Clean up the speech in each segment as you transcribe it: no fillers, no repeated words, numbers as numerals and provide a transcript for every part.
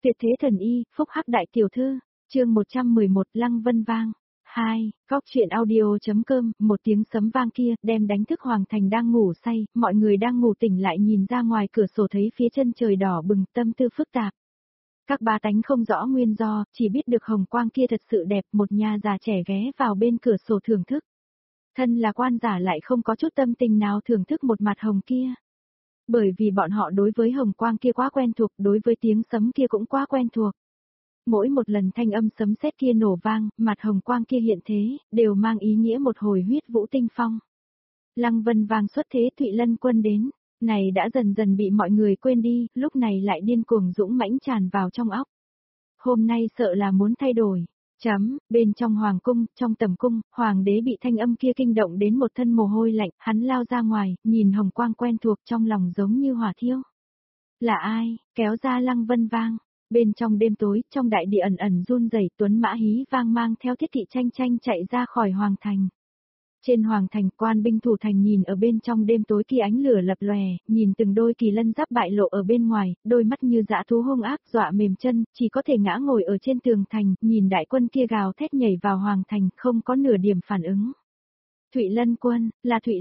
Tuyệt thế thần y, phúc hắc đại tiểu thư, chương 111 Lăng Vân Vang. 2. Góc truyện audio.com, một tiếng sấm vang kia, đem đánh thức Hoàng Thành đang ngủ say, mọi người đang ngủ tỉnh lại nhìn ra ngoài cửa sổ thấy phía chân trời đỏ bừng, tâm tư phức tạp. Các bá tánh không rõ nguyên do, chỉ biết được hồng quang kia thật sự đẹp, một nhà già trẻ ghé vào bên cửa sổ thưởng thức. Thân là quan giả lại không có chút tâm tình nào thưởng thức một mặt hồng kia. Bởi vì bọn họ đối với hồng quang kia quá quen thuộc, đối với tiếng sấm kia cũng quá quen thuộc. Mỗi một lần thanh âm sấm sét kia nổ vang, mặt hồng quang kia hiện thế, đều mang ý nghĩa một hồi huyết vũ tinh phong. Lăng Vân Vang xuất thế Thụy Lân Quân đến, này đã dần dần bị mọi người quên đi, lúc này lại điên cuồng dũng mãnh tràn vào trong óc. Hôm nay sợ là muốn thay đổi. Bên trong hoàng cung, trong tầm cung, hoàng đế bị thanh âm kia kinh động đến một thân mồ hôi lạnh, hắn lao ra ngoài, nhìn hồng quang quen thuộc trong lòng giống như hỏa thiêu. Là ai, kéo ra Lăng Vân Vang. Bên trong đêm tối, trong đại địa ẩn ẩn run rẩy, tuấn mã hí vang mang theo thiết kỵ tranh tranh chạy ra khỏi hoàng thành. Trên hoàng thành, quan binh thủ thành nhìn ở bên trong đêm tối kia ánh lửa lập lòe, nhìn từng đôi kỳ lân giáp bại lộ ở bên ngoài, đôi mắt như dã thú hung ác dọa mềm chân, chỉ có thể ngã ngồi ở trên tường thành, nhìn đại quân kia gào thét nhảy vào hoàng thành, không có nửa điểm phản ứng. Thụy Lân Quân, là Thụy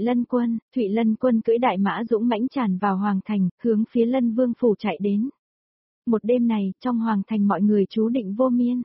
Lân Quân cưỡi đại mã dũng mãnh tràn vào hoàng thành, hướng phía Lân Vương phủ chạy đến. Một đêm này, trong hoàng thành mọi người chú định vô miên.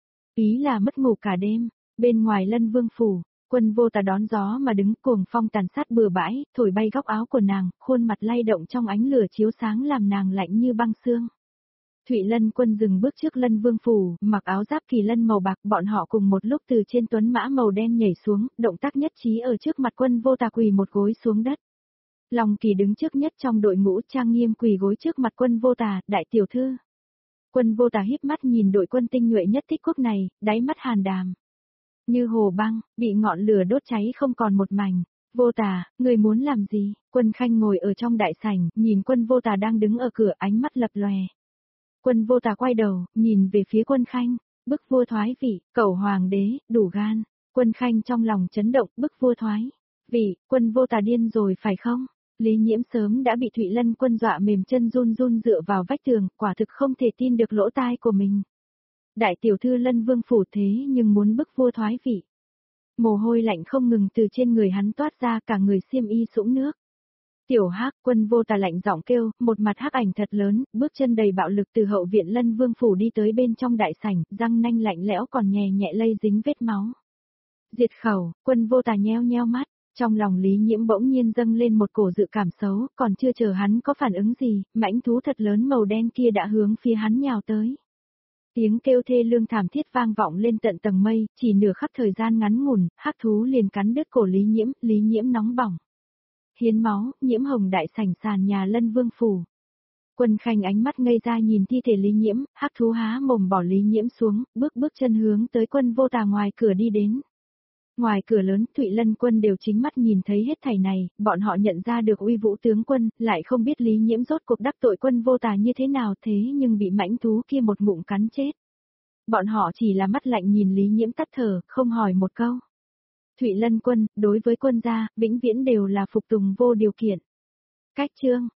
Ý là mất ngủ cả đêm, bên ngoài Lân Vương phủ. Quân Vô Tà đón gió mà đứng, cuồng phong tàn sát bừa bãi, thổi bay góc áo của nàng, khuôn mặt lay động trong ánh lửa chiếu sáng làm nàng lạnh như băng xương. Thụy Lân Quân dừng bước trước Lân Vương phủ, mặc áo giáp kỳ lân màu bạc, bọn họ cùng một lúc từ trên tuấn mã màu đen nhảy xuống, động tác nhất trí ở trước mặt Quân Vô Tà quỳ một gối xuống đất. Long Kỳ đứng trước nhất trong đội ngũ trang nghiêm quỳ gối trước mặt Quân Vô Tà, đại tiểu thư. Quân Vô Tà híp mắt nhìn đội quân tinh nhuệ nhất Tích Quốc này, đáy mắt hàn đàm. Như hồ băng, bị ngọn lửa đốt cháy không còn một mảnh. Vô Tà, người muốn làm gì? Quân Khanh ngồi ở trong đại sảnh, nhìn Quân Vô Tà đang đứng ở cửa, ánh mắt lập lòe. Quân Vô Tà quay đầu, nhìn về phía Quân Khanh, bức vua thoái vị, cẩu hoàng đế, đủ gan. Quân Khanh trong lòng chấn động, bức vua thoái vị, Quân Vô Tà điên rồi phải không? Lý Nhiễm sớm đã bị Thụy Lân Quân dọa mềm chân run run dựa vào vách tường, quả thực không thể tin được lỗ tai của mình. Đại tiểu thư Lân Vương phủ thế nhưng muốn bức vua thoái vị. Mồ hôi lạnh không ngừng từ trên người hắn toát ra, cả người xiêm y sũng nước. Tiểu Hắc, Quân Vô Tà lạnh giọng kêu, một mặt hắc ảnh thật lớn, bước chân đầy bạo lực từ hậu viện Lân Vương phủ đi tới bên trong đại sảnh, răng nanh lạnh lẽo còn nhẹ nhẹ lây dính vết máu. Diệt khẩu, Quân Vô Tà nheo nheo mắt, trong lòng Lý Nhiễm bỗng nhiên dâng lên một cổ dự cảm xấu, còn chưa chờ hắn có phản ứng gì, mãnh thú thật lớn màu đen kia đã hướng phía hắn nhào tới. Tiếng kêu thê lương thảm thiết vang vọng lên tận tầng mây, chỉ nửa khắc thời gian ngắn ngủn, hắc thú liền cắn đứt cổ Lý Nhiễm nóng bỏng. Hiến máu, nhiễm hồng đại sảnh sàn nhà Lân Vương phủ. Quân Khanh ánh mắt ngây ra nhìn thi thể Lý Nhiễm, hắc thú há mồm bỏ Lý Nhiễm xuống, bước chân hướng tới Quân Vô Tà ngoài cửa đi đến. Ngoài cửa lớn, Thụy Lân Quân đều chính mắt nhìn thấy hết thảy này, bọn họ nhận ra được uy vũ tướng quân, lại không biết Lý Nhiễm rốt cuộc đắc tội Quân Vô Tà như thế nào thế nhưng bị mãnh thú kia một ngụm cắn chết. Bọn họ chỉ là mắt lạnh nhìn Lý Nhiễm tắt thở, không hỏi một câu. Thụy Lân Quân, đối với quân gia, vĩnh viễn đều là phục tùng vô điều kiện. Cách chương,